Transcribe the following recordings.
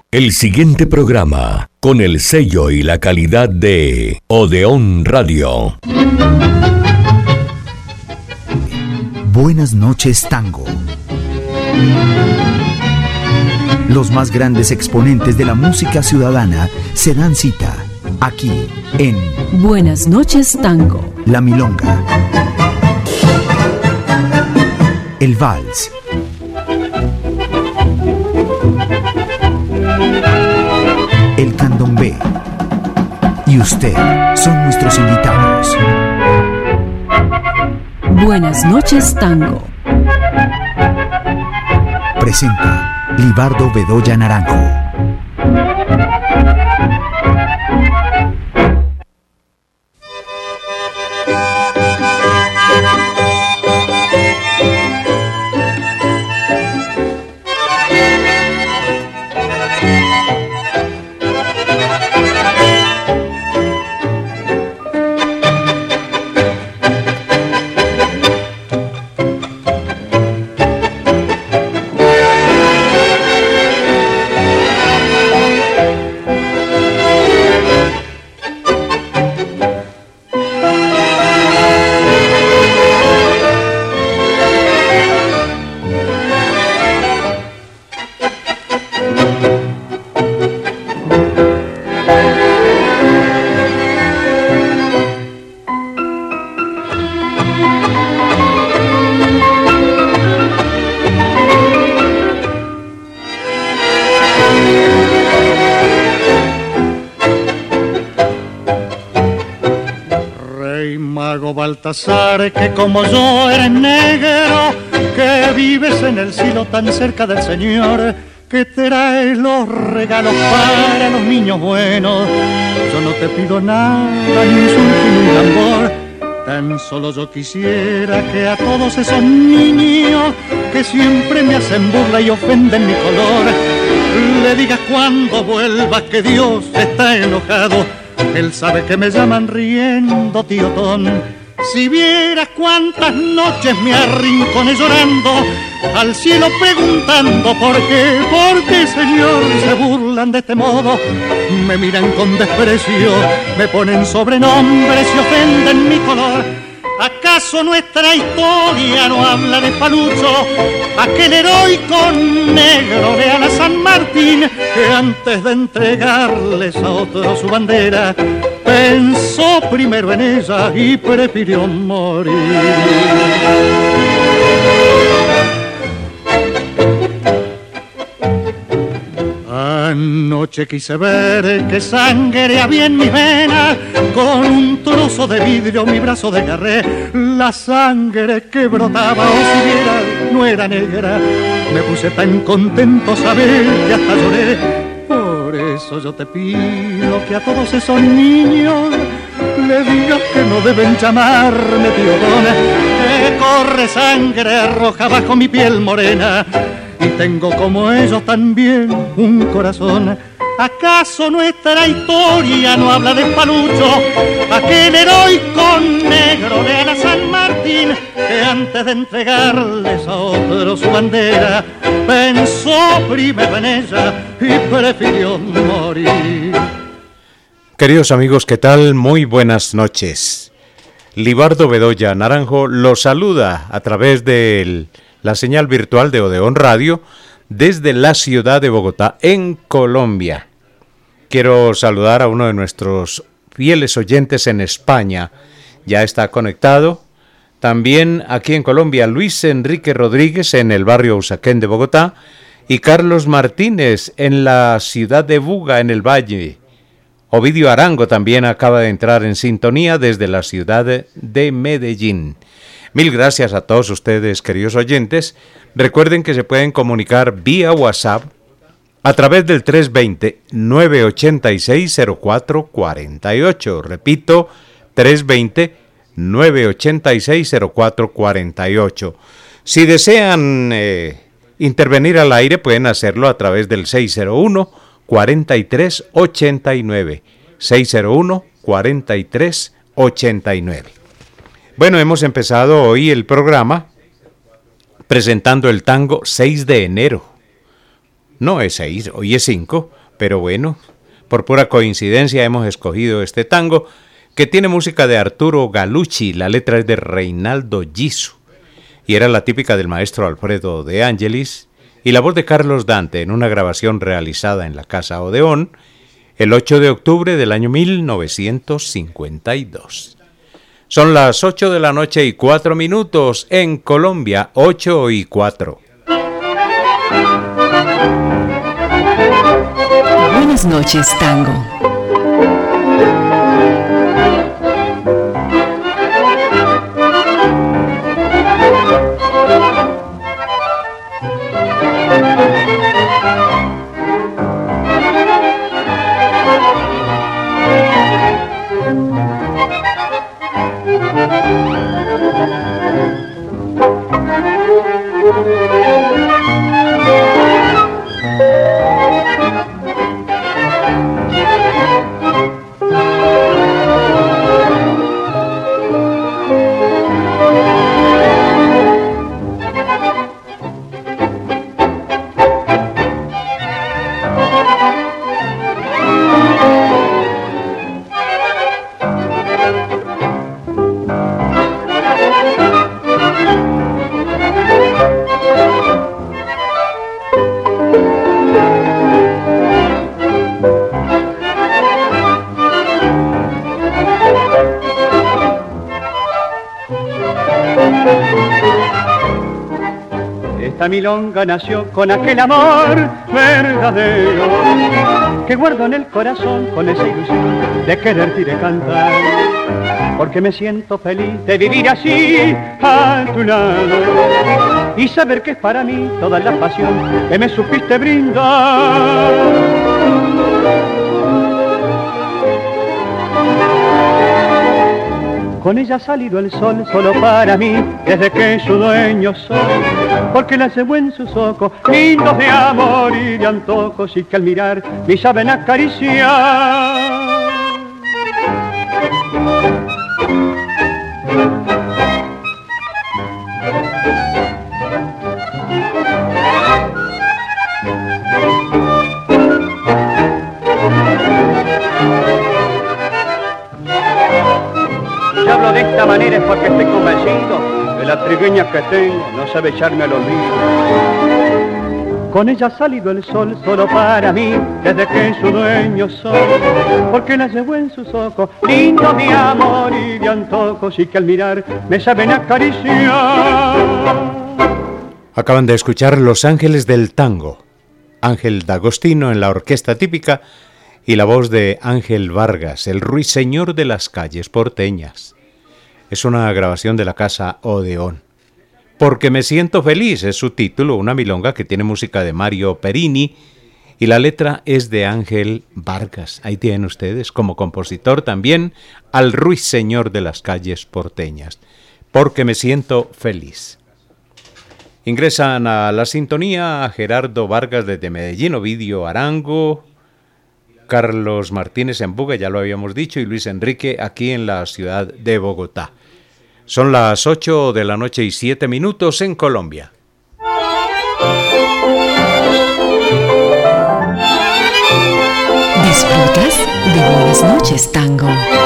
El siguiente programa, con el sello y la calidad de Odeón Radio. Buenas noches, Tango. Los más grandes exponentes de la música ciudadana se dan cita aquí en Buenas noches, Tango. La Milonga, el Vals, el Candombe y usted son nuestros invitados. Buenas noches, Tango. Presenta Libardo Bedoya Naranjo. Baltasar, que como yo eres negro, que vives en el cielo tan cerca del Señor, que traes los regalos para los niños buenos. Yo no te pido nada, ni un surco ni un tambor, tan solo yo quisiera que a todos esos niños que siempre me hacen burla y ofenden mi color, le digas cuando vuelvas que Dios está enojado. Él sabe que me llaman riendo, tío Ton. Si vieras cuántas noches me arrinconé llorando, al cielo preguntando por qué, Señor, se burlan de este modo. Me miran con desprecio, me ponen sobrenombres y ofenden mi color. ¿Acaso nuestra historia no habla de Palucho, aquel heroico negro de ala San Martín, que antes de entregarles a otro su bandera, pensó primero en ella y prefirió morir? Anoche quise ver que sangre había en mis venas, con un trozo de vidrio mi brazo desgarré. La sangre que brotaba, o si viera, no era negra. Me puse tan contento saber que hasta lloré. Por eso yo te pido que a todos esos niños le digas que no deben llamarme tío Don, que corre sangre roja bajo mi piel morena, y tengo como ellos también un corazón. ¿Acaso nuestra historia no habla de Palucho, aquel heroico negro de ala San Martín, que antes de entregarles a otro su bandera, pensó primero en ella y prefirió morir? Queridos amigos, ¿qué tal? Muy buenas noches. Libardo Bedoya Naranjo los saluda a través de la señal virtual de Odeón Radio desde la ciudad de Bogotá, en Colombia. Quiero saludar a uno de nuestros fieles oyentes en España. Ya está conectado. También aquí en Colombia, Luis Enrique Rodríguez en el barrio Usaquén de Bogotá y Carlos Martínez en la ciudad de Buga, en el Valle. Ovidio Arango también acaba de entrar en sintonía desde la ciudad de Medellín. Mil gracias a todos ustedes, queridos oyentes. Recuerden que se pueden comunicar vía WhatsApp a través del 320-986-0448. Repito, 320-986-0448. Si desean intervenir al aire, pueden hacerlo a través del 601-4389. 601-4389. Bueno, hemos empezado hoy el programa presentando el tango 6 de enero. No es 6, hoy es 5, pero bueno, por pura coincidencia hemos escogido este tango que tiene música de Arturo Galucci, la letra es de Reinaldo Gisu y era la típica del maestro Alfredo de Angelis y la voz de Carlos Dante en una grabación realizada en la Casa Odeón el 8 de octubre del año 1952. Son las 8 de la noche y 4 minutos en Colombia, 8 y 4. Buenas noches, tango. Esta milonga nació con aquel amor verdadero que guardo en el corazón con esa ilusión de quererte y de cantar, porque me siento feliz de vivir así a tu lado y saber que es para mí toda la pasión que me supiste brindar. Con ella ha salido el sol solo para mí, desde que su dueño soy, porque la llevo en sus ojos, lindos de amor y de antojos, y que al mirar me saben acariciar. De esta manera es porque estoy convencido que la trigueña que tengo no sabe echarme al olvido. Con ella ha salido el sol solo para mí, desde que su dueño soy, porque la llevo en sus ojos, lindo de amor y de antojos, y que al mirar me saben acariciar. Acaban de escuchar Los Ángeles del Tango, Ángel D'Agostino en la orquesta típica y la voz de Ángel Vargas, el ruiseñor de las calles porteñas. Es una grabación de la Casa Odeón. Porque me siento feliz es su título, una milonga que tiene música de Mario Perini y la letra es de Ángel Vargas. Ahí tienen ustedes como compositor también al ruiseñor de las calles porteñas. Porque me siento feliz. Ingresan a la sintonía Gerardo Vargas desde Medellín, Ovidio Arango, Carlos Martínez en Buga, ya lo habíamos dicho, y Luis Enrique aquí en la ciudad de Bogotá. Son las 8 de la noche y 7 minutos en Colombia. ¿Disfrutas de Buenas noches, tango?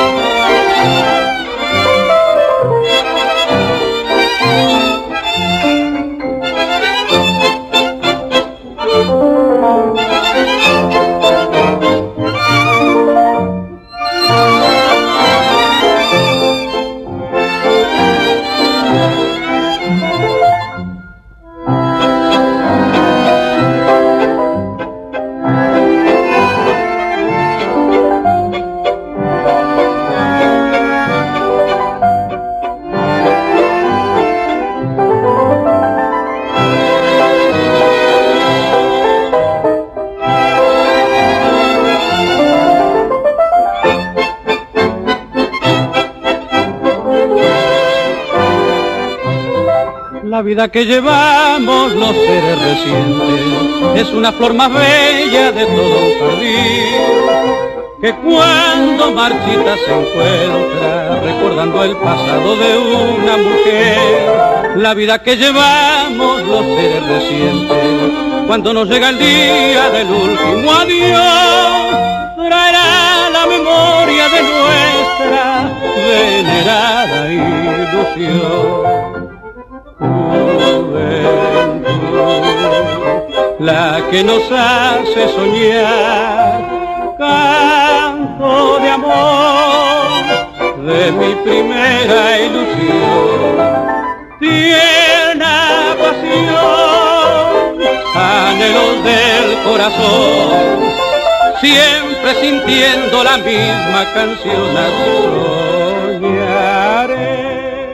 La vida que llevamos los seres recientes es una flor más bella de todo un jardín, que cuando marchita se encuentra recordando el pasado de una mujer. La vida que llevamos los seres recientes cuando nos llega el día del último adiós, traerá la memoria de nuestra venerada ilusión. Juventud, la que nos hace soñar, canto de amor de mi primera ilusión, tierna pasión, anhelos del corazón, siempre sintiendo la misma canción, así soñaré.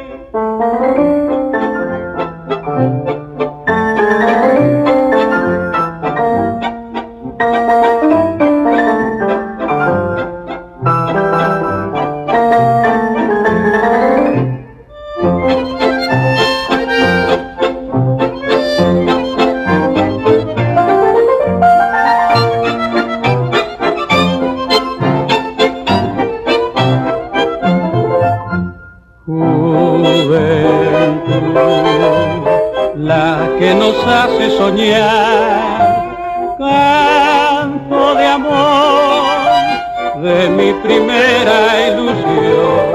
Hace soñar, canto de amor de mi primera ilusión,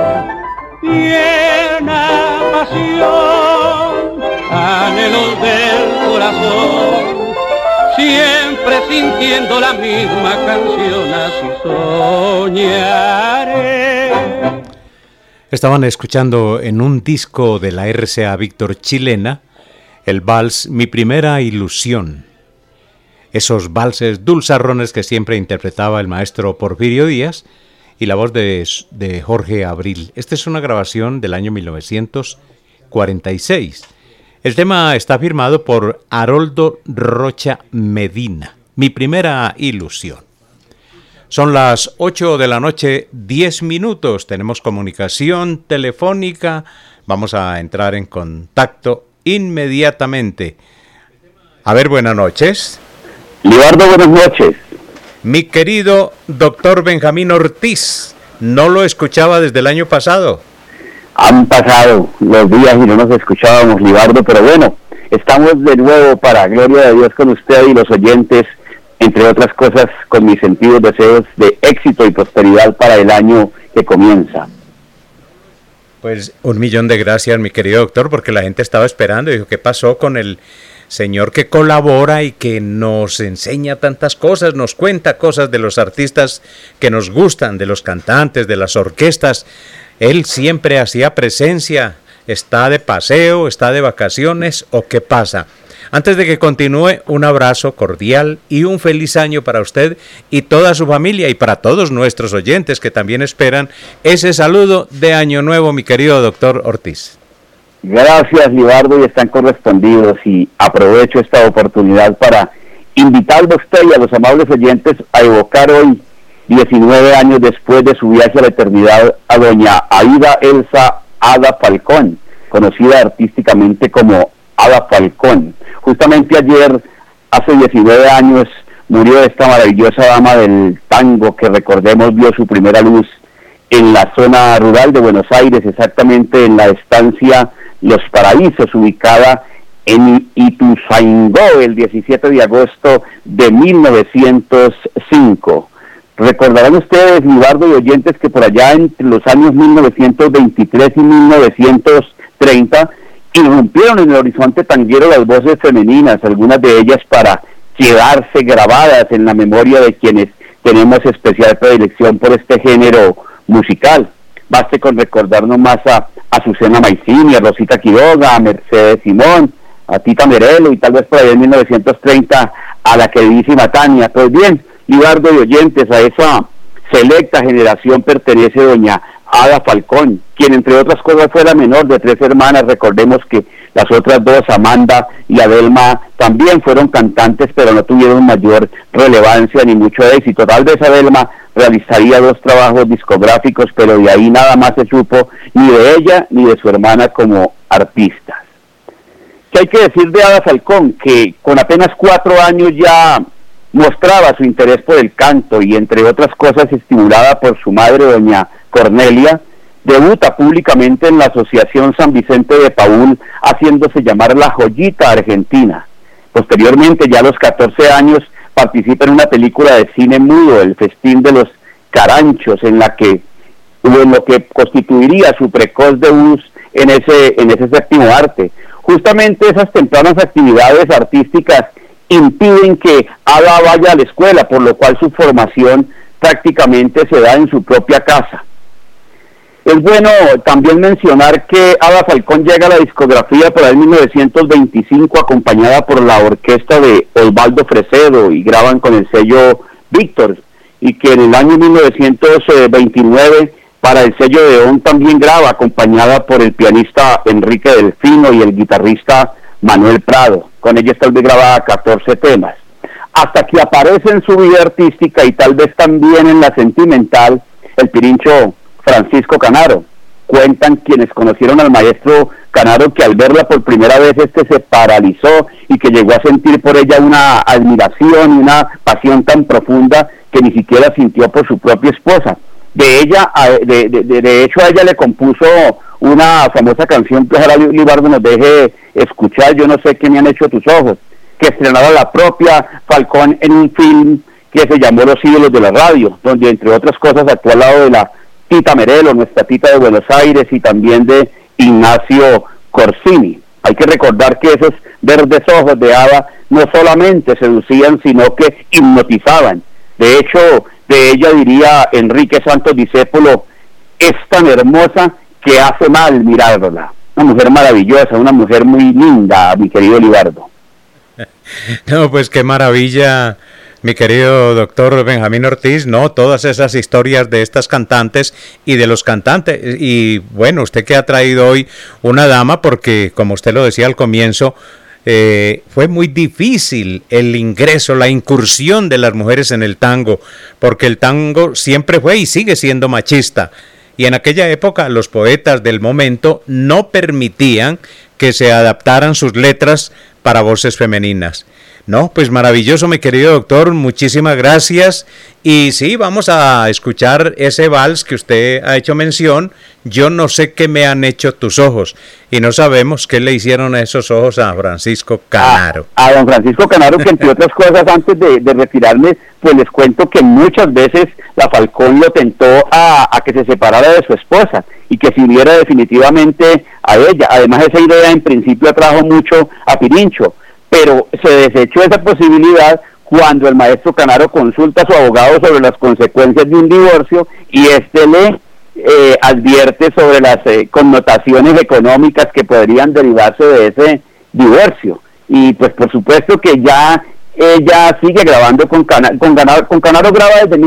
tierna pasión, anhelos del corazón, siempre sintiendo la misma canción, así soñaré. Estaban escuchando en un disco de la RCA Víctor chilena el vals Mi Primera Ilusión. Esos valses dulzarrones que siempre interpretaba el maestro Porfirio Díaz y la voz de Jorge Abril. Esta es una grabación del año 1946. El tema está firmado por Haroldo Rocha Medina. Mi Primera Ilusión. Son las 8 de la noche, 10 minutos. Tenemos comunicación telefónica. Vamos a entrar en contacto inmediatamente. A ver, buenas noches. Libardo, buenas noches. Mi querido doctor Benjamín Ortiz, no lo escuchaba desde el año pasado. Han pasado los días y no nos escuchábamos, Libardo, pero bueno, estamos de nuevo para gloria de Dios con usted y los oyentes, entre otras cosas, con mis sentidos deseos de éxito y prosperidad para el año que comienza. Pues 1.000.000 de gracias, mi querido doctor, porque la gente estaba esperando y dijo, ¿qué pasó con el señor que colabora y que nos enseña tantas cosas, nos cuenta cosas de los artistas que nos gustan, de los cantantes, de las orquestas? Él siempre hacía presencia. ¿Está de paseo, está de vacaciones o qué pasa? Antes de que continúe, un abrazo cordial y un feliz año para usted y toda su familia y para todos nuestros oyentes que también esperan ese saludo de Año Nuevo, mi querido doctor Ortiz. Gracias, Libardo, y están correspondidos, y aprovecho esta oportunidad para invitarlo a usted y a los amables oyentes a evocar hoy, 19 años después de su viaje a la eternidad, a doña Aida Elsa Ada Falcón, conocida artísticamente como Ada Falcón. Justamente ayer, hace 19 años, murió esta maravillosa dama del tango que, recordemos, vio su primera luz en la zona rural de Buenos Aires, exactamente en la estancia Los Paraísos, ubicada en Ituzaingó, el 17 de agosto de 1905. Recordarán ustedes, Libardo y oyentes, que por allá entre los años 1923 y 1930 irrumpieron en el horizonte tanguero las voces femeninas, algunas de ellas para quedarse grabadas en la memoria de quienes tenemos especial predilección por este género musical. Baste con recordar nomás a Azucena Maicini, a Rosita Quiroga, a Mercedes Simón, a Tita Merelo y tal vez por ahí en 1930 a la queridísima Tania. Pues bien, Libardo y oyentes, a esa selecta generación pertenece doña Ada Falcón, quien entre otras cosas fue la menor de 3 hermanas. Recordemos que las otras 2, Amanda y Adelma, también fueron cantantes, pero no tuvieron mayor relevancia ni mucho éxito. Tal vez Adelma realizaría 2 trabajos discográficos, pero de ahí nada más se supo ni de ella ni de su hermana como artistas. ¿Qué hay que decir de Ada Falcón? Que con apenas 4 años ya mostraba su interés por el canto y, entre otras cosas, estimulada por su madre, doña Cornelia, debuta públicamente en la Asociación San Vicente de Paúl, haciéndose llamar la Joyita Argentina. Posteriormente, ya a los 14 años, participa en una película de cine mudo, El Festín de los Caranchos, en lo que constituiría su precoz debut en ese séptimo arte. Justamente esas tempranas actividades artísticas impiden que Ada vaya a la escuela, por lo cual su formación prácticamente se da en su propia casa. Es bueno también mencionar que Ada Falcón llega a la discografía por el 1925, acompañada por la orquesta de Osvaldo Fresedo, y graban con el sello Víctor, y que en el año 1929 para el sello Odeón también graba, acompañada por el pianista Enrique Delfino y el guitarrista Manuel Prado. Con ellos tal vez graba 14 temas. Hasta que aparece en su vida artística y tal vez también en la sentimental, el pirincho Francisco Canaro. Cuentan quienes conocieron al maestro Canaro que al verla por primera vez se paralizó y que llegó a sentir por ella una admiración y una pasión tan profunda que ni siquiera sintió por su propia esposa. De hecho a ella le compuso una famosa canción que ojalá Libardo nos deje escuchar, Yo no sé qué me han hecho tus ojos, que estrenara la propia Falcón en un film que se llamó Los ídolos de la radio, donde entre otras cosas actuó al lado de la Tita Merelo, nuestra Tita de Buenos Aires, y también de Ignacio Corsini. Hay que recordar que esos verdes ojos de Ada no solamente seducían, sino que hipnotizaban. De hecho, de ella diría Enrique Santos Discépolo, es tan hermosa que hace mal mirarla. Una mujer maravillosa, una mujer muy linda, mi querido Libardo. No, pues qué maravilla, mi querido doctor Benjamín Ortiz, ¿no? Todas esas historias de estas cantantes y de los cantantes. Y bueno, usted que ha traído hoy una dama, porque como usted lo decía al comienzo, fue muy difícil el ingreso, la incursión de las mujeres en el tango, porque el tango siempre fue y sigue siendo machista. Y en aquella época los poetas del momento no permitían que se adaptaran sus letras para voces femeninas. No, pues maravilloso, mi querido doctor, muchísimas gracias. Y sí, vamos a escuchar ese vals que usted ha hecho mención, Yo no sé qué me han hecho tus ojos. Y no sabemos qué le hicieron a esos ojos a Francisco Canaro. A don Francisco Canaro, que entre otras cosas, antes de retirarme, pues les cuento que muchas veces la Falcón lo tentó a que se separara de su esposa y que se uniera definitivamente a ella. Además, esa idea en principio atrajo mucho a Pirincho, pero se desechó esa posibilidad cuando el maestro Canaro consulta a su abogado sobre las consecuencias de un divorcio y este le advierte sobre las connotaciones económicas que podrían derivarse de ese divorcio. Y pues por supuesto que ya ella sigue grabando con Canaro graba desde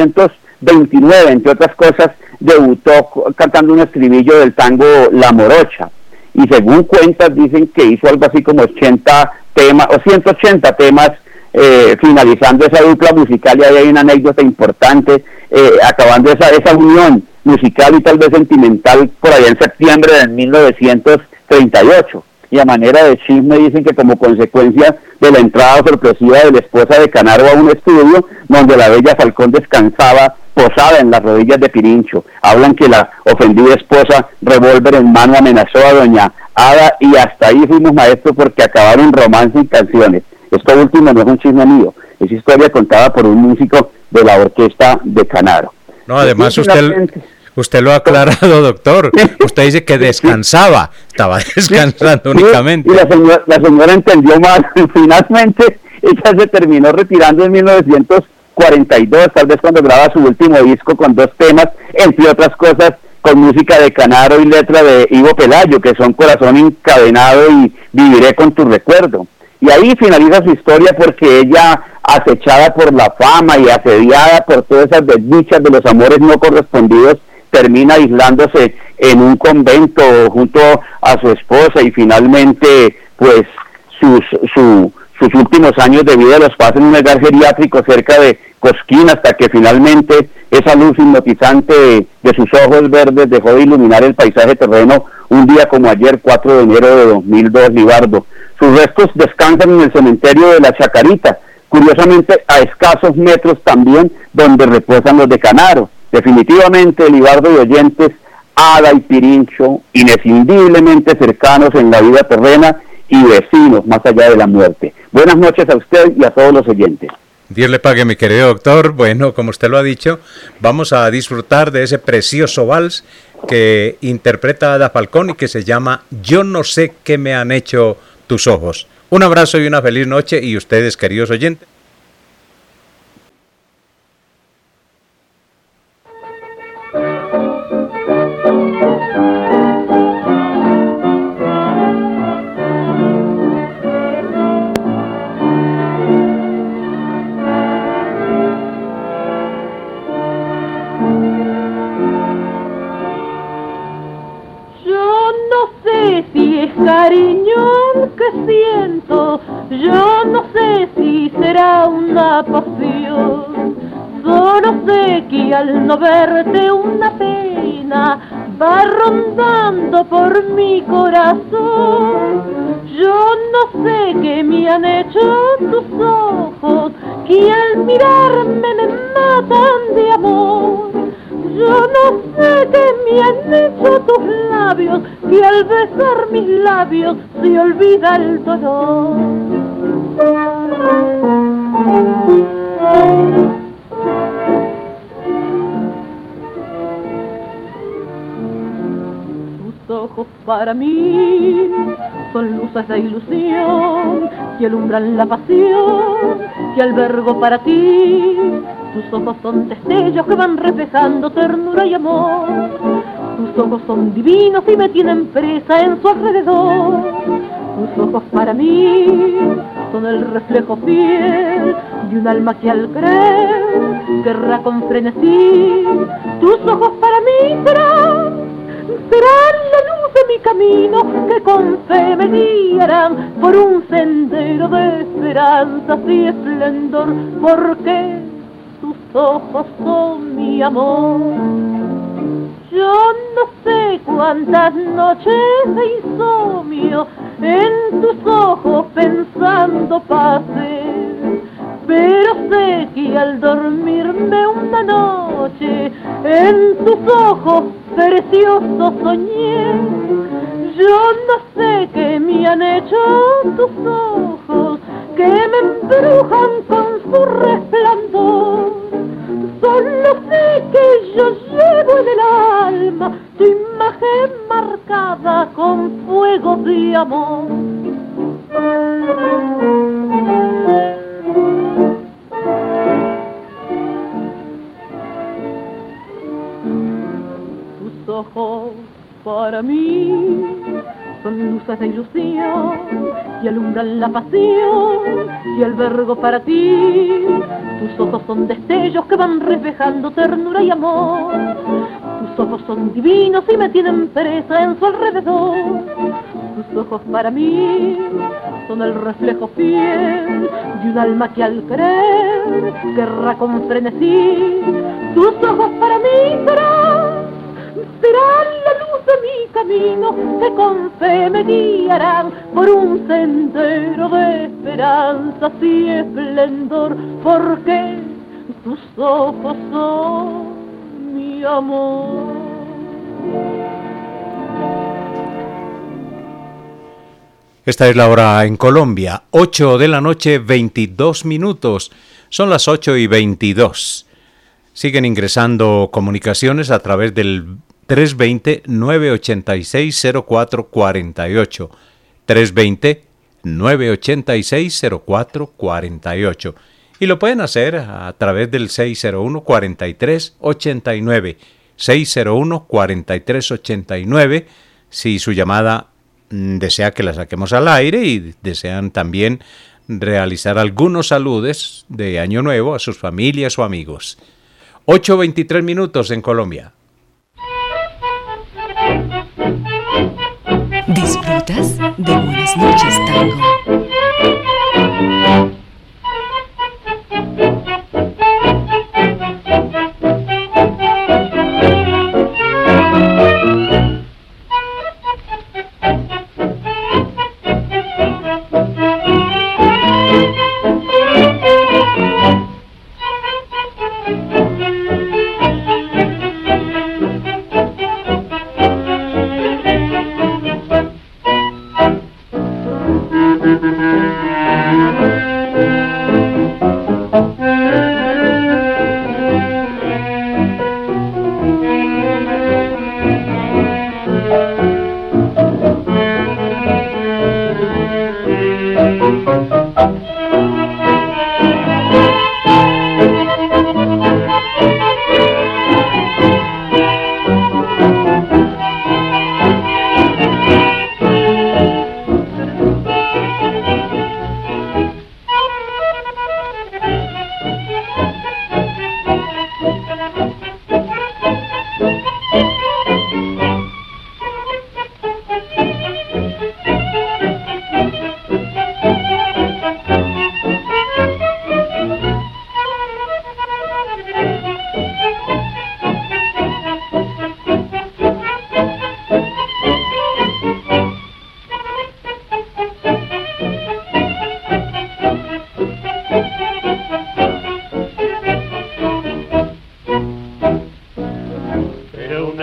1929, entre otras cosas debutó cantando un estribillo del tango La Morocha, y según cuentas dicen que hizo algo así como 80 temas o 180 temas finalizando esa dupla musical. Y ahí hay una anécdota importante, acabando esa unión musical y tal vez sentimental por allá en septiembre de 1938, y a manera de chisme dicen que como consecuencia de la entrada sorpresiva de la esposa de Canaro a un estudio donde la bella Falcón descansaba posada en las rodillas de Pirincho, hablan que la ofendida esposa, revólver en mano, amenazó a doña Ada, y hasta ahí fuimos maestros porque acabaron romance y canciones. Esto último no es un chisme mío, es historia contada por un músico de la orquesta de Canaro. No, además usted lo ha aclarado, doctor. Usted dice que descansaba, estaba descansando únicamente. Y la señora entendió mal. Finalmente, ella se terminó retirando en 1942, tal vez cuando graba su último disco con 2 temas, entre otras cosas, con música de Canaro y letra de Ivo Pelayo, que son Corazón Encadenado y Viviré con tu recuerdo. Y ahí finaliza su historia porque ella, acechada por la fama y asediada por todas esas desdichas de los amores no correspondidos, termina aislándose en un convento junto a su esposa, y finalmente pues sus últimos años de vida los pasa en un hogar geriátrico cerca de Cosquín, hasta que finalmente esa luz hipnotizante de sus ojos verdes dejó de iluminar el paisaje terreno un día como ayer, 4 de enero de 2002, Libardo. Sus restos descansan en el cementerio de la Chacarita, curiosamente a escasos metros también donde reposan los de Canaro. Definitivamente, Libardo y oyentes, Ada y Pirincho, inescindiblemente cercanos en la vida terrena, y vecinos más allá de la muerte. Buenas noches a usted y a todos los oyentes. Dios le pague, mi querido doctor. Bueno, como usted lo ha dicho, vamos a disfrutar de ese precioso vals que interpreta Ada Falcón y que se llama Yo no sé qué me han hecho tus ojos. Un abrazo y una feliz noche, y ustedes, queridos oyentes. Cariño que siento, yo no sé si será una pasión, solo sé que al no verte una pena va rondando por mi corazón. Yo no sé qué me han hecho tus ojos, que al mirarme me matan de amor. Yo no sé qué me han hecho tus labios, que al besar mis labios se olvida el dolor. Tus ojos para mí son luces de ilusión que alumbran la pasión que albergo para ti. Tus ojos son destellos que van reflejando ternura y amor. Tus ojos son divinos y me tienen presa en su alrededor. Tus ojos para mí son el reflejo fiel de un alma que al creer querrá con frenesí. Tus ojos para mí serán la luz de mi camino, que con fe me guiarán por un sendero de esperanzas y esplendor, porque tus ojos son mi amor. Yo no sé cuántas noches de insomnio en tus ojos pensando pasé, pero sé que al dormirme una noche en tus ojos preciosos soñé. Yo no sé qué me han hecho tus ojos, que me embrujan con su resplandor. Solo sé que yo llevo en el alma tu imagen marcada con fuego de amor. Tus ojos para mí son luces de ilusión que alumbran la pasión que albergo para ti. Tus ojos son destellos que van reflejando ternura y amor. Tus ojos son divinos y me tienen presa en su alrededor. Tus ojos para mí son el reflejo fiel de un alma que al querer querrá con frenesí. Tus ojos para mí serán la luz de mi camino, que con fe me guiarán por un sendero de esperanzas y esplendor, porque tus ojos son mi amor. Esta es la hora en Colombia, 8 de la noche, 22 minutos. Son las 8:22. Siguen ingresando comunicaciones a través del 320-986-0448. 320-986-0448. Y lo pueden hacer a través del 601-4389. 601-4389. Si su llamada desea que la saquemos al aire y desean también realizar algunos saludos de Año Nuevo a sus familias o amigos. 8:23 minutos en Colombia. ¿Disfrutas de Buenas Noches Tango?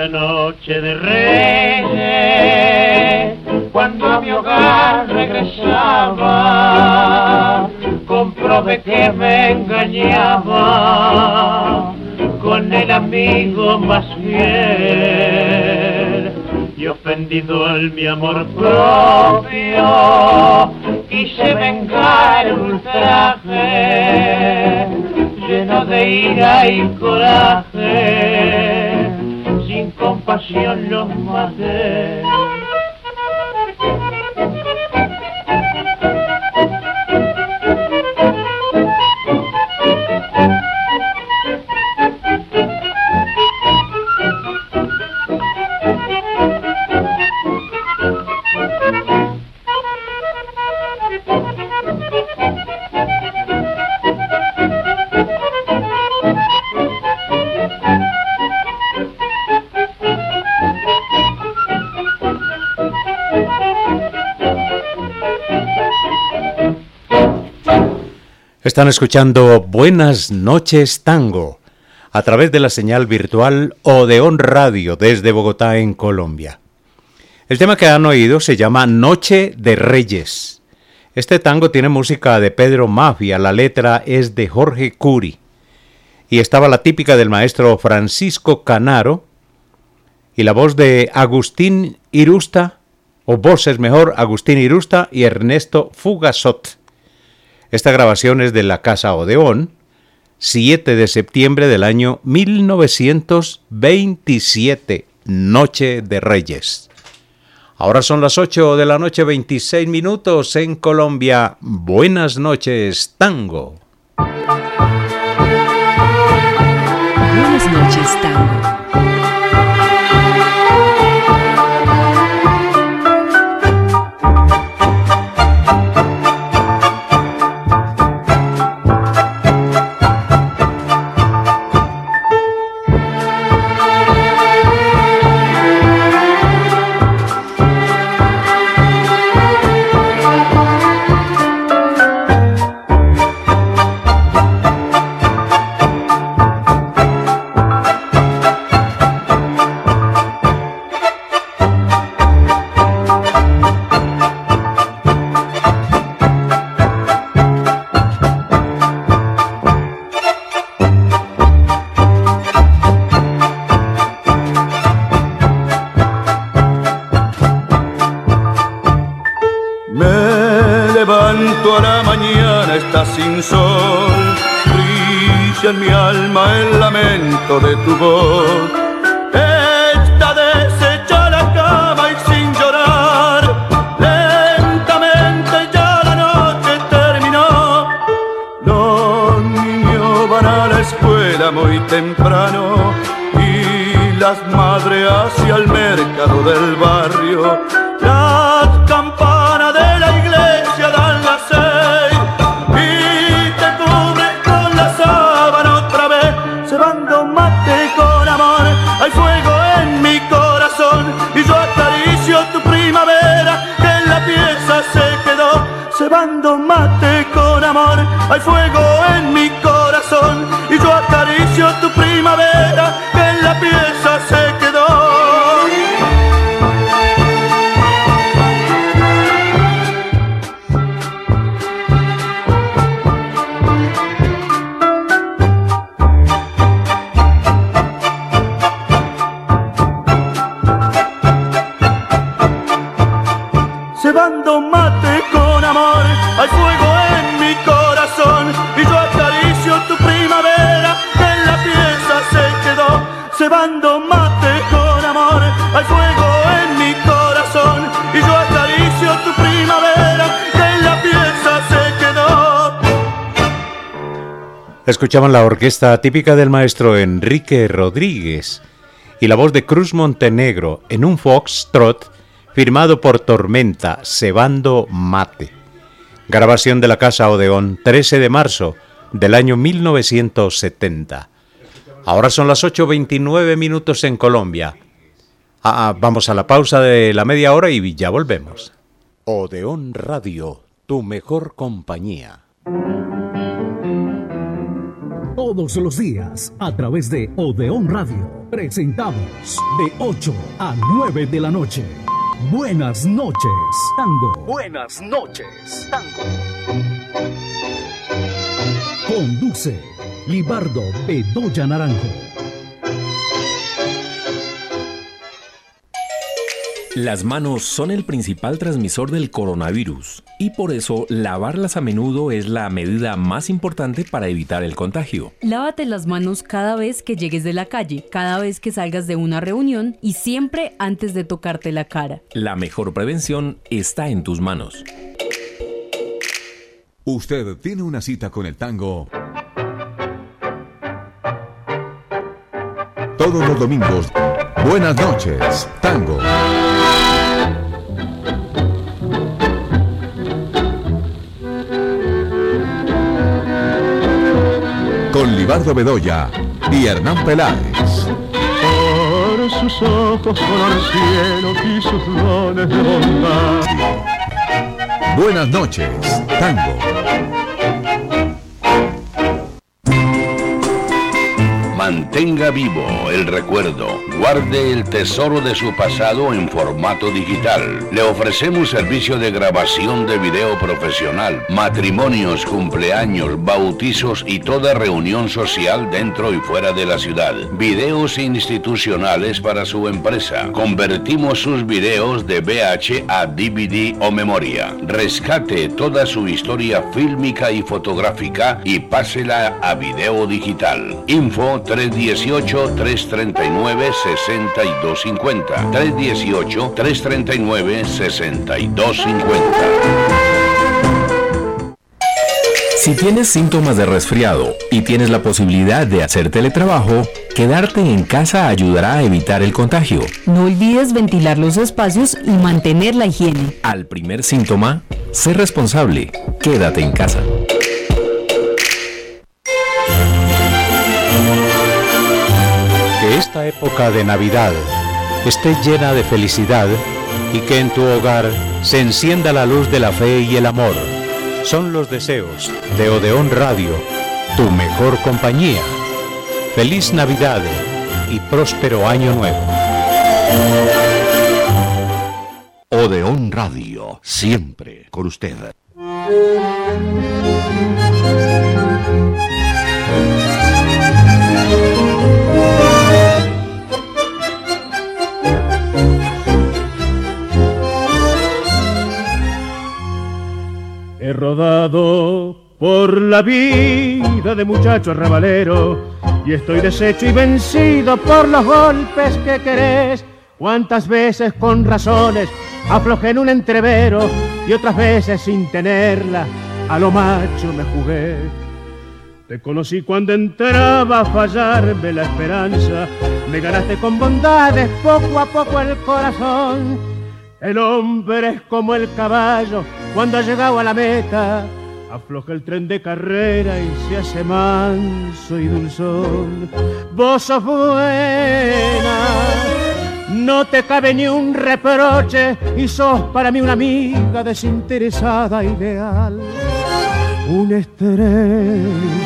una noche de Reyes, cuando a mi hogar regresaba, comprobé que me engañaba con el amigo más fiel. Y ofendido en mi amor propio, quise vengar el ultraje, lleno de ira y coraje, sin compasión los maté. Están escuchando Buenas noches Tango a través de la señal virtual Odeón Radio desde Bogotá en Colombia. El tema que han oído se llama Noche de Reyes. Este tango tiene música de Pedro Mafia, la letra es de Jorge Curi y estaba la típica del maestro Francisco Canaro y la voz de Agustín Irusta, o voces mejor, Agustín Irusta y Ernesto Fugasot. Esta grabación es de la Casa Odeón, 7 de septiembre del año 1927, Noche de Reyes. Ahora son las 8 de la noche, 26 minutos en Colombia. Buenas noches, Tango. Buenas noches, Tango. Sin sol, brilla en mi alma el lamento de tu voz. Está deshecha la cama y sin llorar, lentamente ya la noche terminó. Los niños van a la escuela muy temprano y las madres hacia el mercado del barrio. Las campanas de la iglesia dan las 6. Hay fuego en mi corazón y yo acaricio tu primavera que en la pieza se quedó cebando mate con amor. Hay fuego en mi corazón y yo acaricio tu primavera que en la pieza se quedó. Cebando mate con amor, hay fuego en mi corazón y yo acaricio tu primavera que en la pieza se quedó. Cebando mate con amor, hay fuego en mi corazón y yo acaricio tu primavera que en la pieza se quedó. Escuchaban la orquesta típica del maestro Enrique Rodríguez y la voz de Cruz Montenegro en un foxtrot firmado por Tormenta, Cebando Mate. Grabación de la Casa Odeón, 13 de marzo del año 1970. Ahora son las 8:29 minutos en Colombia. Vamos a la pausa de la media hora y ya volvemos. Odeón Radio, tu mejor compañía. Todos los días, a través de Odeón Radio, presentamos de 8 a 9 de la noche. Buenas noches, Tango. Buenas noches, Tango. Conduce Libardo Bedoya Naranjo. Las manos son el principal transmisor del coronavirus y por eso lavarlas a menudo es la medida más importante para evitar el contagio. Lávate las manos cada vez que llegues de la calle, cada vez que salgas de una reunión y siempre antes de tocarte la cara. La mejor prevención está en tus manos. Usted tiene una cita con el tango todos los domingos. Buenas noches, Tango. Con Libardo Bedoya y Hernán Peláez. Por sus ojos color cielo y sus dones de bondad. Buenas noches, Tango. Mantenga vivo el recuerdo, guarde el tesoro de su pasado en formato digital. Le ofrecemos servicio de grabación de video profesional, matrimonios, cumpleaños, bautizos y toda reunión social dentro y fuera de la ciudad. Videos institucionales para su empresa. Convertimos sus videos de VH a DVD o memoria. Rescate toda su historia fílmica y fotográfica y pásela a video digital. Info 318-339-6250. 318-339-6250. Si tienes síntomas de resfriado y tienes la posibilidad de hacer teletrabajo, quedarte en casa ayudará a evitar el contagio. No olvides ventilar los espacios y mantener la higiene. Al primer síntoma, sé responsable. Quédate en casa. Que esta época de Navidad esté llena de felicidad y que en tu hogar se encienda la luz de la fe y el amor. Son los deseos de Odeón Radio, tu mejor compañía. Feliz Navidad y próspero Año Nuevo. Odeón Radio, siempre con usted. He rodado por la vida de muchacho arrabalero y estoy deshecho y vencido por los golpes que querés. Cuántas veces con razones aflojé en un entrevero y otras veces sin tenerla a lo macho me jugué. Te conocí cuando entraba a fallarme la esperanza, me ganaste con bondades poco a poco el corazón. El hombre es como el caballo cuando ha llegado a la meta, afloja el tren de carrera y se hace manso y dulzón. Vos sos buena, no te cabe ni un reproche y sos para mí una amiga desinteresada y leal. Una estrella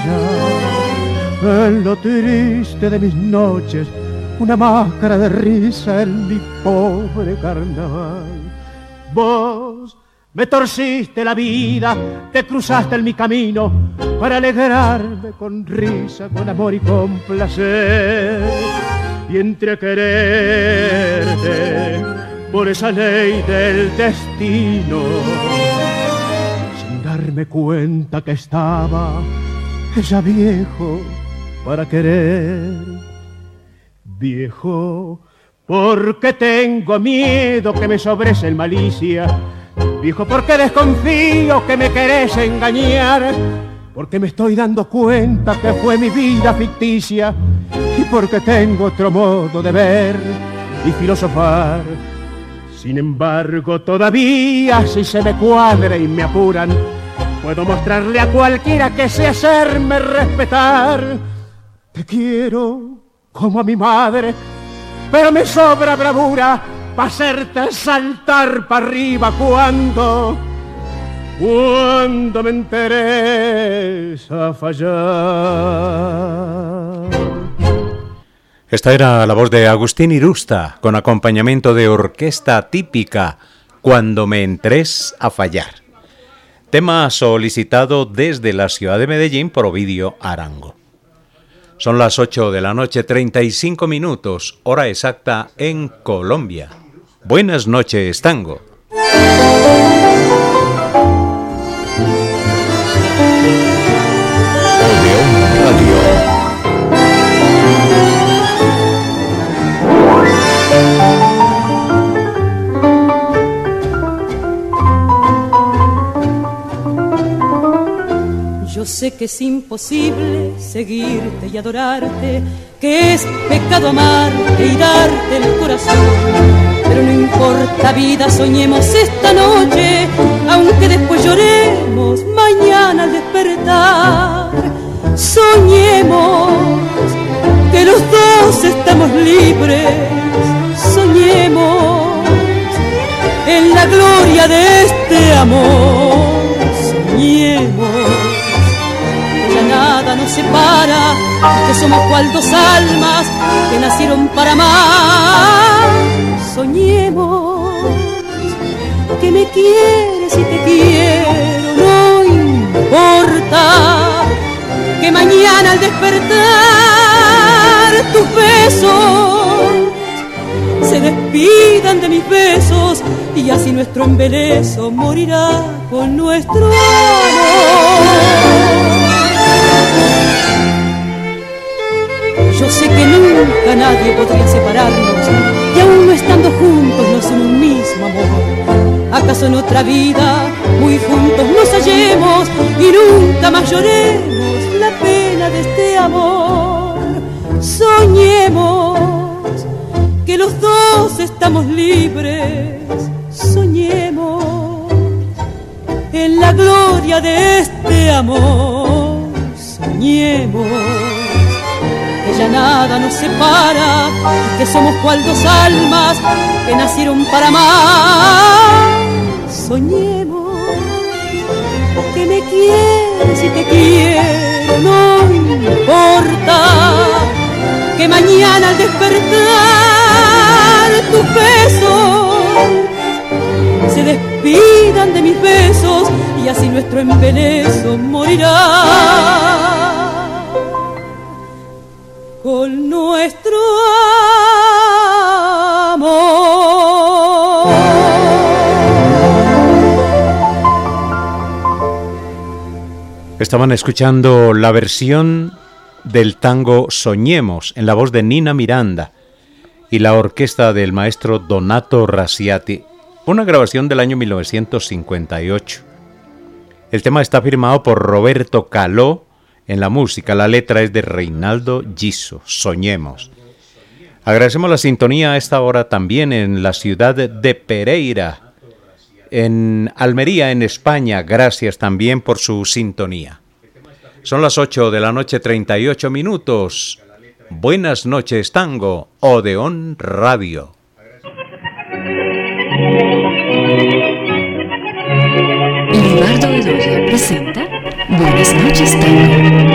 en lo triste de mis noches, una máscara de risa en mi pobre carnaval. Vos me torciste la vida, te cruzaste en mi camino para alegrarme con risa, con amor y con placer. Y entre quererte por esa ley del destino, sin darme cuenta que estaba ya viejo para querer. Viejo, porque tengo miedo que me sobrese el malicia. Viejo, porque desconfío que me querés engañar. Porque me estoy dando cuenta que fue mi vida ficticia. Y porque tengo otro modo de ver y filosofar. Sin embargo, todavía si se me cuadra y me apuran, puedo mostrarle a cualquiera que sé hacerme respetar. Te quiero como a mi madre, pero me sobra bravura para hacerte saltar para arriba cuando cuando me interesa fallar. Esta era la voz de Agustín Irusta, con acompañamiento de orquesta típica, Cuando me entres a fallar. Tema solicitado desde la ciudad de Medellín por Ovidio Arango. Son las 8 de la noche, 35 minutos, hora exacta en Colombia. Buenas noches, tango. Odeón Radio. Yo sé que es imposible seguirte y adorarte, que es pecado amarte y darte el corazón. Pero no importa, vida, soñemos esta noche, aunque después lloremos mañana al despertar. Soñemos que los dos estamos libres, soñemos en la gloria de este amor, soñemos. Nada nos separa, que somos cual dos almas que nacieron para amar. Soñemos que me quieres y te quiero, no importa que mañana al despertar tus besos se despidan de mis besos y así nuestro embeleso morirá con nuestro amor. Yo sé que nunca nadie podría separarnos, y aún no estando juntos no son un mismo amor. ¿Acaso en otra vida muy juntos nos hallemos y nunca más lloremos la pena de este amor? Soñemos que los dos estamos libres, soñemos en la gloria de este amor, soñemos que ya nada nos separa, que somos cual dos almas que nacieron para amar. Soñemos que me quieres y te quiero, no importa que mañana al despertar tus besos se despidan de mis besos y así nuestro embeleso morirá con nuestro amor. Estaban escuchando la versión del tango Soñemos en la voz de Nina Miranda y la orquesta del maestro Donato Raciati, una grabación del año 1958. El tema está firmado por Roberto Caló en la música, la letra es de Reinaldo Giso, Soñemos. Agradecemos la sintonía a esta hora también en la ciudad de Pereira, en Almería, en España. Gracias también por su sintonía. Son las 8 de la noche, 38 minutos. Buenas noches, tango, Odeón Radio. Libardo Bedoya presenta Buenas noches, tango.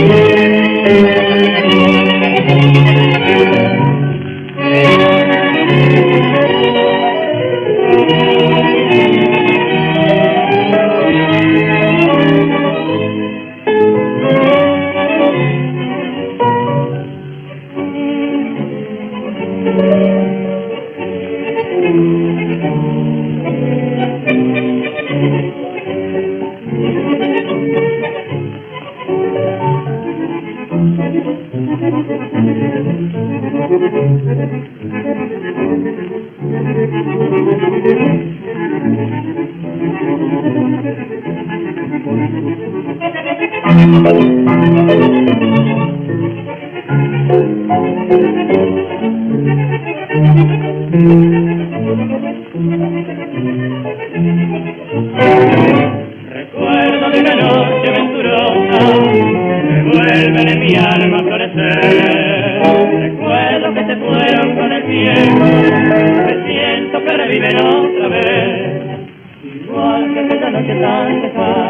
Recuerdo de una noche venturosa que vuelven en mi alma a florecer. Recuerdos que se fueron con el tiempo, que siento que reviven otra vez. Igual que aquella noche tan lejana.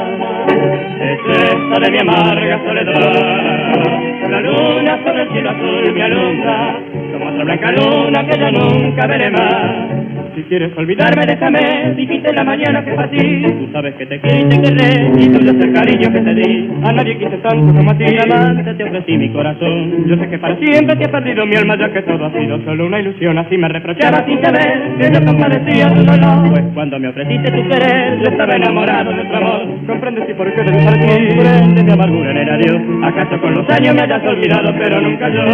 de mi amarga soledad. La luna sobre el cielo azul me alumbra, como otra blanca luna que yo nunca veré más. Si quieres olvidarme, déjame, dijiste en la mañana que partí. Tú sabes que te quiero y te querré, y tuyo es el cariño que te di. A nadie quise tanto como a ti, amante, te ofrecí mi corazón. Yo sé que para siempre te he perdido mi alma, ya que todo ha sido solo una ilusión. Así me reprochaba sin saber que yo compadecía tu dolor. Pues cuando me ofreciste tu querer, yo estaba enamorado de tu amor. Comprendes y por qué debí partir, comprende mi amargura en el adiós. Acaso con los años me hayas olvidado, pero nunca yo.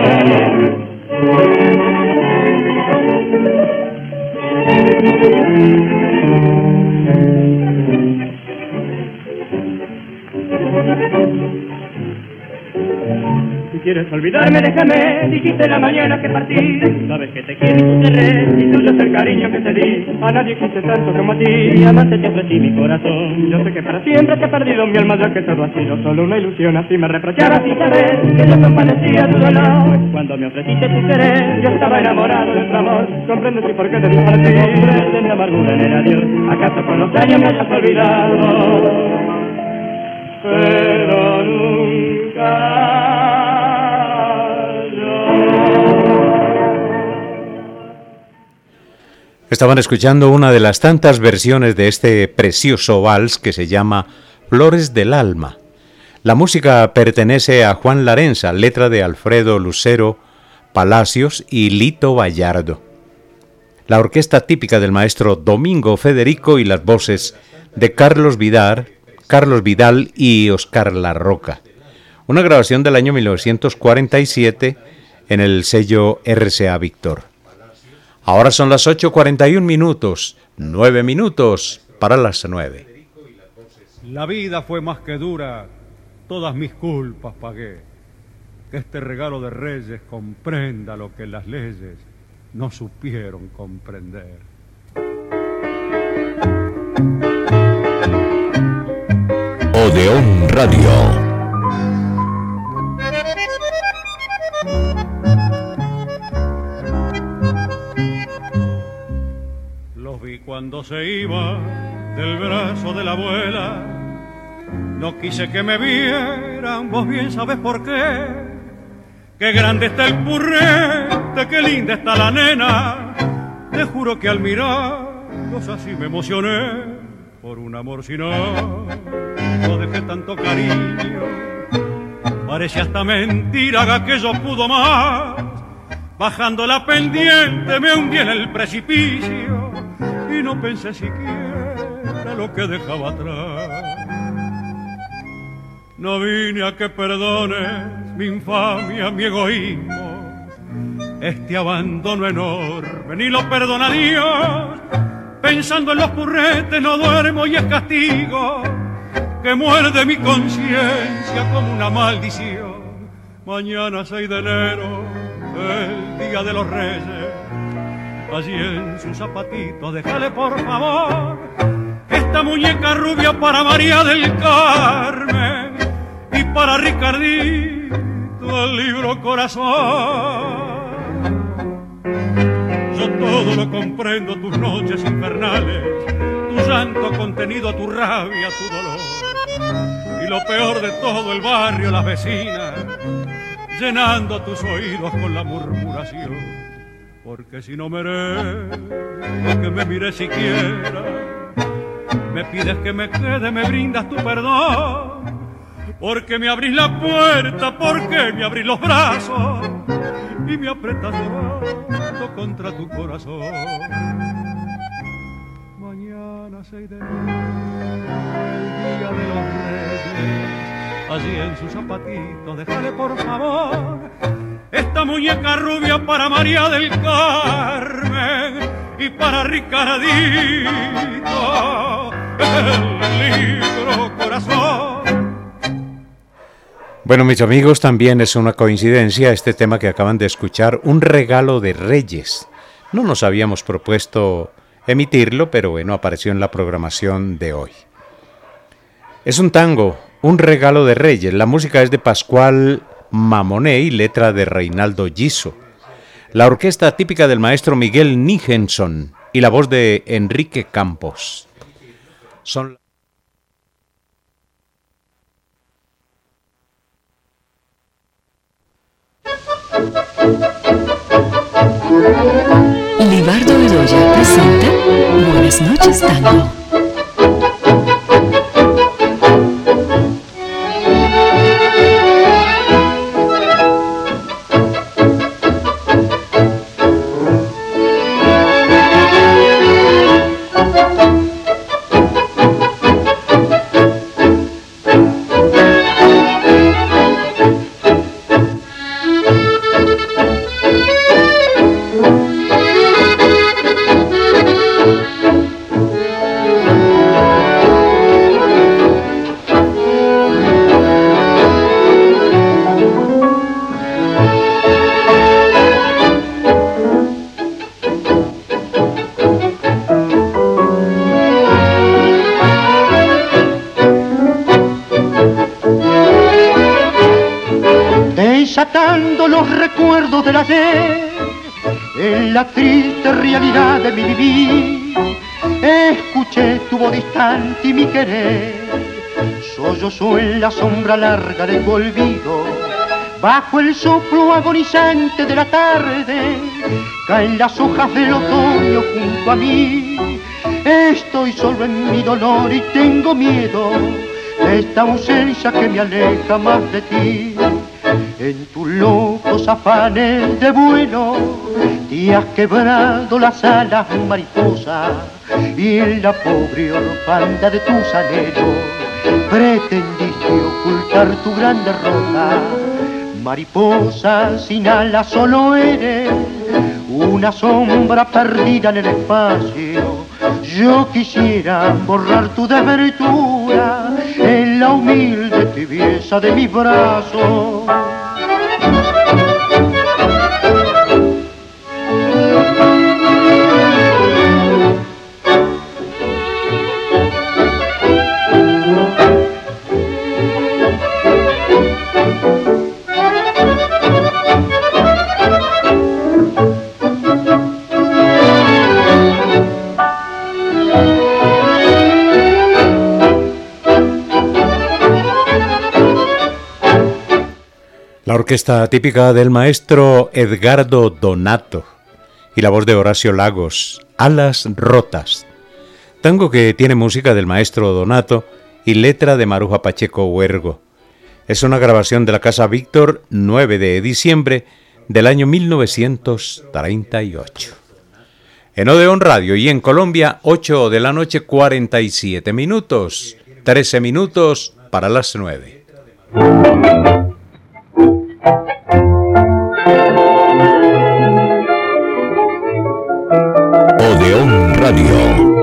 Si quieres olvidarme, déjame, dijiste en la mañana que partí. Sabes que te quiero y te querré, y tuyo es el cariño que te di. A nadie quise tanto como a ti, amante, te ofrecí mi corazón. Yo sé que para siempre te he perdido mi alma, ya que todo ha sido solo una ilusión. Así me reprochaba sin saber que yo compadecía tu dolor. Pues cuando me ofreciste tu querer, yo estaba enamorado de tu amor. Comprendes y por qué te dije para ti, comprende mi amargura en el adiós. ¿Acaso con los años me hayas olvidado? Pero nunca. Estaban escuchando una de las tantas versiones de este precioso vals que se llama Flores del Alma. La música pertenece a Juan Larenza, letra de Alfredo Lucero Palacios y Lito Vallardo. La orquesta típica del maestro Domingo Federico y las voces de Carlos Vidal y Oscar Larroca. Una grabación del año 1947 en el sello RCA Víctor. Ahora son las 8:41 minutos, 9 minutos para las 9. La vida fue más que dura, todas mis culpas pagué. Que este regalo de reyes comprenda lo que las leyes no supieron comprender. Odeón Radio. Cuando se iba del brazo de la abuela, no quise que me vieran, vos bien sabes por qué. Qué grande está el purrete, qué linda está la nena. Te juro que al mirarlos así me emocioné. Por un amor sin no dejé tanto cariño. Parece hasta mentira que aquello pudo más. Bajando la pendiente me hundí en el precipicio. Y no pensé siquiera lo que dejaba atrás. No vine a que perdones mi infamia, mi egoísmo, este abandono enorme, ni lo perdona Dios. Pensando en los purretes no duermo y es castigo que muerde mi conciencia como una maldición. Mañana 6 de enero, el día de los reyes, allí en su zapatito, déjale por favor esta muñeca rubia para María del Carmen y para Ricardito el libro corazón. Yo todo lo comprendo, tus noches infernales, tu llanto contenido, tu rabia, tu dolor. Y lo peor de todo, el barrio, las vecinas, llenando tus oídos con la murmuración. Porque si no mereces que me mires siquiera, me pides que me quede, me brindas tu perdón. Porque me abrís la puerta, porque me abrís los brazos y me apretas llorando contra tu corazón. Mañana 6 de enero, el día de los reyes, allí en su zapatito, déjale por favor esta muñeca rubia para María del Carmen y para Ricardito el libro corazón. Bueno, mis amigos, también es una coincidencia este tema que acaban de escuchar, Un regalo de Reyes. No nos habíamos propuesto emitirlo, pero bueno, apareció en la programación de hoy. Es un tango, Un regalo de Reyes. La música es de Pascual Mamoné y letra de Reinaldo Giso. La orquesta típica del maestro Miguel Nijenson y la voz de Enrique Campos. Son Libardo Bedoya presenta Buenas noches, Tango. Desatando los recuerdos del ayer, en la triste realidad de mi vivir, escuché tu voz distante y mi querer, sollozó en la sombra larga del olvido, bajo el soplo agonizante de la tarde, caen las hojas del otoño junto a mí, estoy solo en mi dolor y tengo miedo de esta ausencia que me aleja más de ti. En tus locos afanes de vuelo te has quebrado las alas, mariposa, y en la pobre orfandad de tus anhelos pretendiste ocultar tu gran derrota. Mariposa sin alas solo eres una sombra perdida en el espacio. Yo quisiera borrar tu desventura en la humilde tibieza de mis brazos. La orquesta típica del maestro Edgardo Donato y la voz de Horacio Lagos, Alas Rotas. Tango que tiene música del maestro Donato y letra de Maruja Pacheco Huergo. Es una grabación de la Casa Víctor, 9 de diciembre del año 1938. En Odeón Radio y en Colombia, 8 de la noche, 47 minutos, 13 minutos para las 9. Odeón Radio.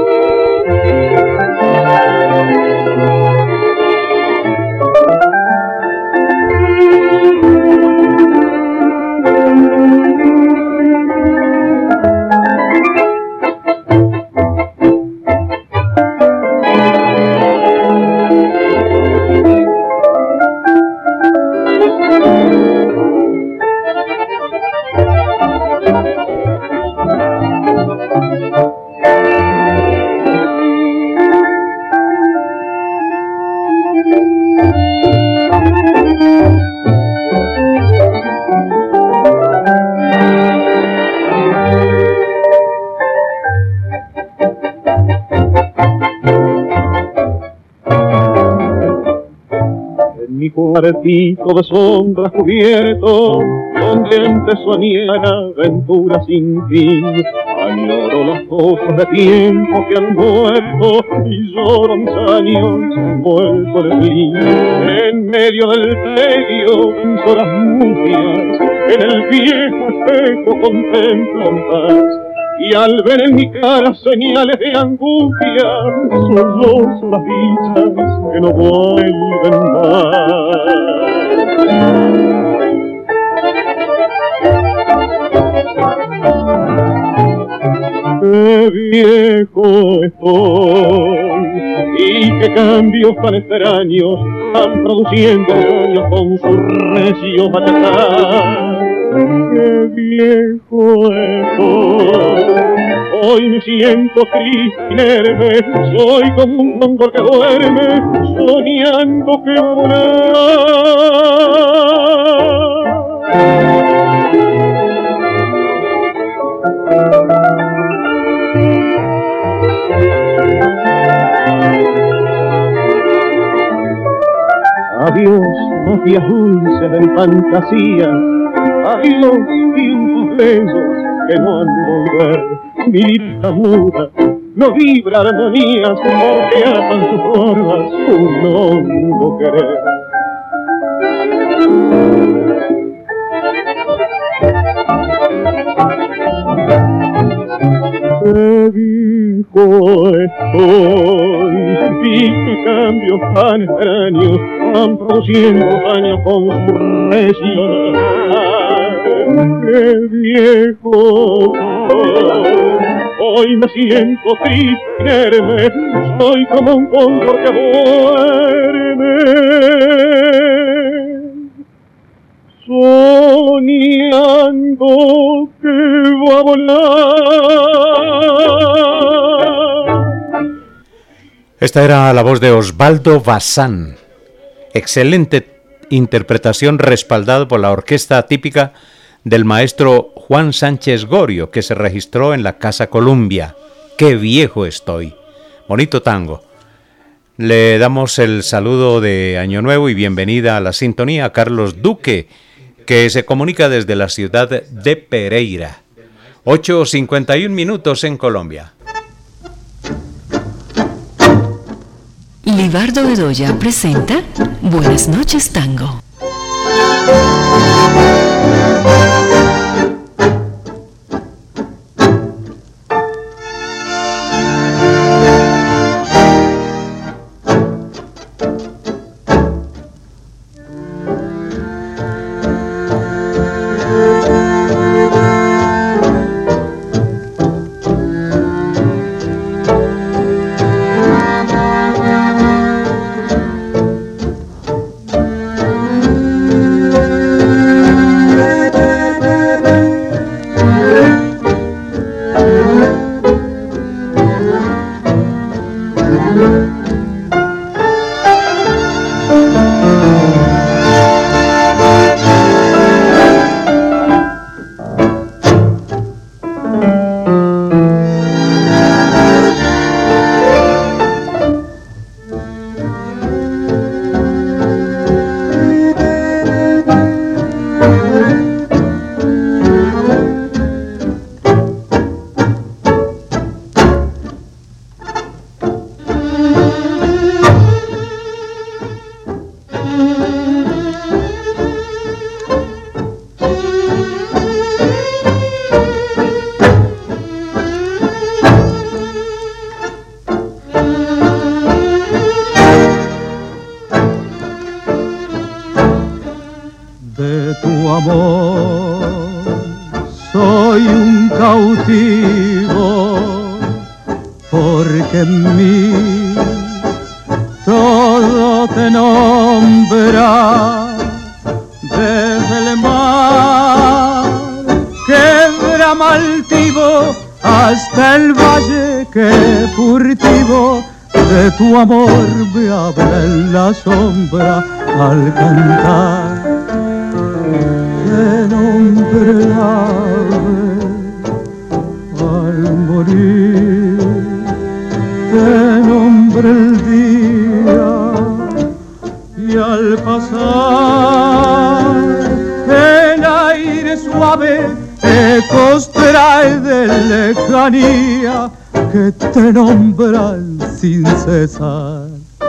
Cuartito de sombra cubierto, donde antes soñara aventura sin fin. Añoro las cosas de tiempo que han muerto y lloro mis años envuelto de fin. En medio del tedio, pienso las mufias, en el viejo espejo contemplo mi paz. Y al ver en mi cara señales de angustia, sollozo las dichas que no vuelven más. Qué viejo estoy y qué cambios tan extraños van produciendo sueños con su recio machacar. Qué viejo estoy, hoy me siento triste y inerme, soy como un cóndor que duerme, soñando que va a volar. Adiós, novias dulces de fantasía. Adiós, tiempos besos que no han de volver. Mi lira muda no vibra armonías porque atan sus formas un hondo querer. Qué viejo estoy, y qué cambios tan extraños van produciendo años con su recio. Qué viejo soy, hoy me siento triste, inerme, soy como un cóndor que duerme, soñando que va a volar. Esta era la voz de Osvaldo Bazán. Excelente interpretación respaldada por la orquesta típica del maestro Juan Sánchez Gorio, que se registró en la Casa Columbia. ¡Qué viejo estoy! Bonito tango. Le damos el saludo de Año Nuevo y bienvenida a la sintonía a Carlos Duque, que se comunica desde la ciudad de Pereira. 8:51 minutos en Colombia. Libardo Bedoya presenta Buenas noches, Tango. Tu amor me habla en la sombra al cantar. Te nombre el ave al morir, te nombre el día y al pasar el aire suave ecos trae de lejanía que te nombran sin cesar.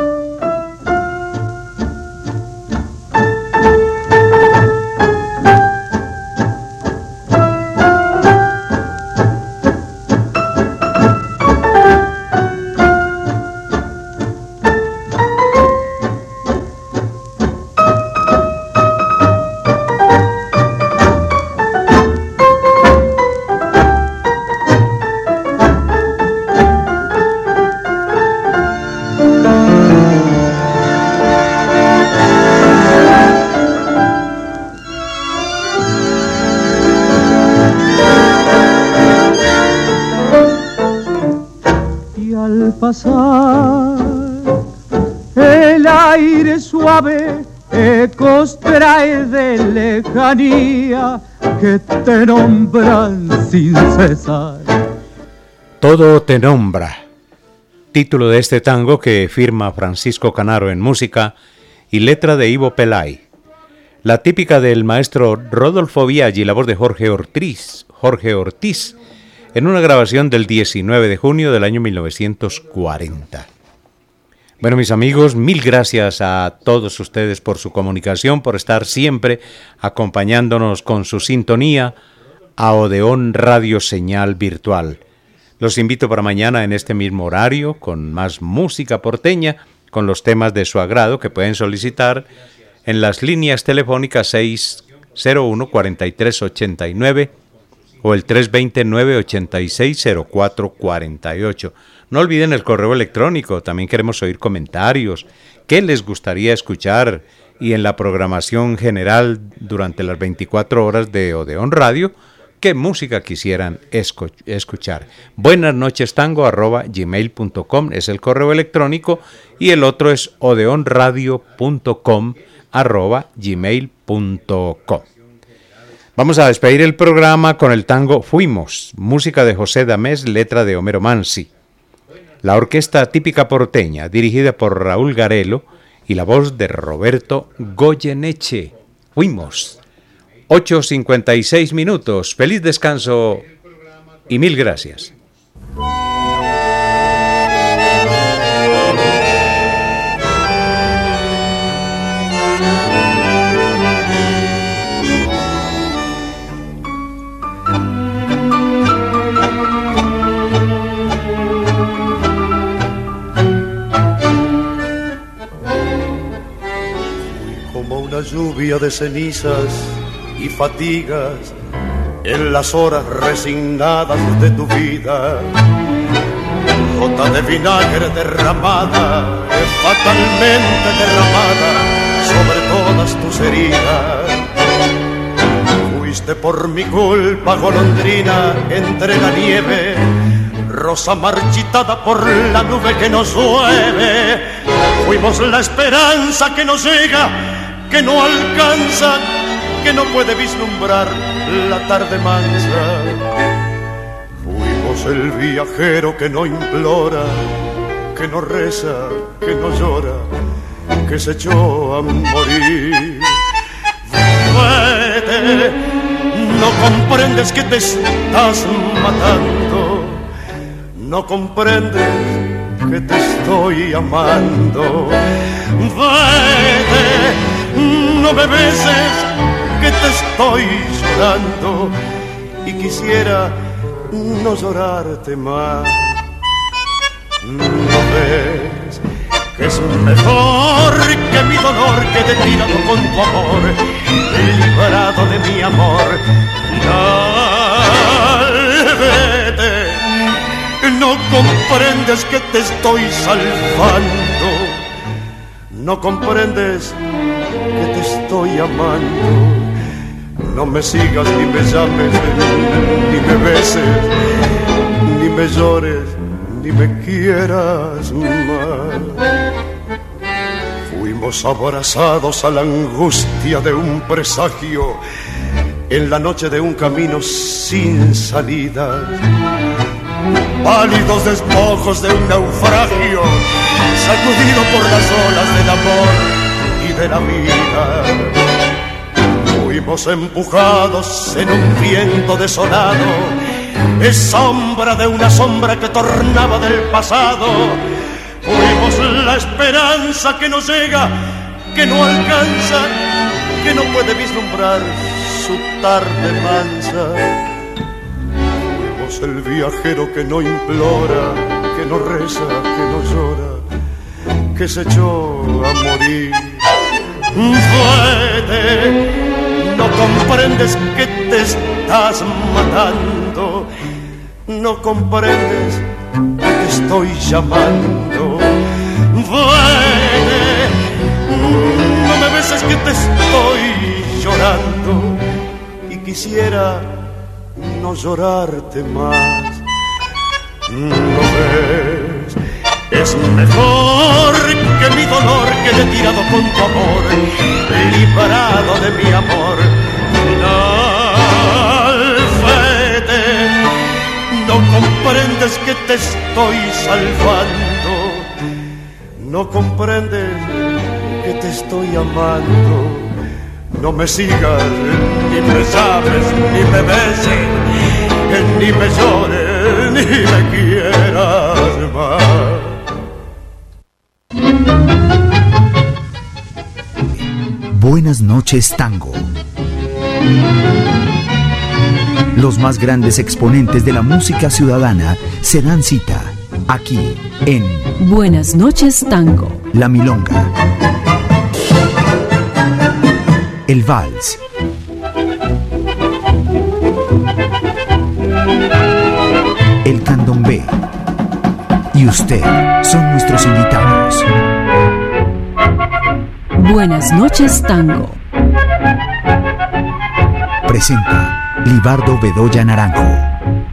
El aire suave ecos trae de lejanía que te nombran sin cesar. Todo te nombra. Título de este tango que firma Francisco Canaro en música y letra de Ivo Pelay. La típica del maestro Rodolfo Biaggi, la voz de Jorge Ortiz, en una grabación del 19 de junio del año 1940. Bueno, mis amigos, mil gracias a todos ustedes por su comunicación, por estar siempre acompañándonos con su sintonía a Odeón Radio Señal Virtual. Los invito para mañana en este mismo horario con más música porteña, con los temas de su agrado que pueden solicitar en las líneas telefónicas 601-4389 o el 320-986-0448. No olviden el correo electrónico, también queremos oír comentarios, qué les gustaría escuchar y en la programación general durante las 24 horas de Odeón Radio, qué música quisieran escuchar. Buenas noches tango@gmail.com es el correo electrónico y el otro es odeonradio.com@gmail.com. Vamos a despedir el programa con el tango Fuimos, música de José Damés, letra de Homero Mansi. La orquesta típica porteña, dirigida por Raúl Garelo, y la voz de Roberto Goyeneche. Fuimos. 8:56 minutos. Feliz descanso y mil gracias. Lluvia de cenizas y fatigas en las horas resignadas de tu vida, gota de vinagre derramada, fatalmente derramada sobre todas tus heridas. Fuiste por mi culpa golondrina entre la nieve, rosa marchitada por la nube que nos llueve. Fuimos la esperanza que nos llega, que no alcanza, que no puede vislumbrar la tarde mansa. Fuimos el viajero que no implora, que no reza, que no llora, que se echó a morir. Vete, no comprendes que te estás matando, no comprendes que te estoy amando. Vete, no me beses, que te estoy llorando y quisiera no llorarte más. No ves que es mejor que mi dolor quede tirado con tu amor, librado de mi amor. Vete, no comprendes que te estoy salvando, no comprendes que te estoy amando. No me sigas ni me llames, ni me beses, ni me llores, ni me quieras más. Fuimos abrazados a la angustia de un presagio en la noche de un camino sin salida, pálidos despojos de un naufragio sacudido por las olas del amor y de la vida. Fuimos empujados en un viento desolado, es sombra de una sombra que tornaba del pasado. Fuimos la esperanza que no llega, que no alcanza, que no puede vislumbrar su tarde mansa. Fuimos el viajero que no implora, que no reza, que no llora, que se echó a morir. Vete, no comprendes que te estás matando, no comprendes que te estoy llamando. Vete, no me beses que te estoy llorando y quisiera no llorarte más. No ves, es mejor que mi dolor quede tirado con tu amor, librado de mi amor. Vete, no comprendes que te estoy salvando, no comprendes que que te estoy amando. No me sigas, ni me llames, ni me beses, ni me llores, ni me quieras más. Buenas noches, tango. Los más grandes exponentes de la música ciudadana se dan cita aquí en Buenas noches, tango. La Milonga, el vals, el candombe y usted son nuestros invitados. Buenas noches, tango. Presenta Libardo Bedoya Naranjo.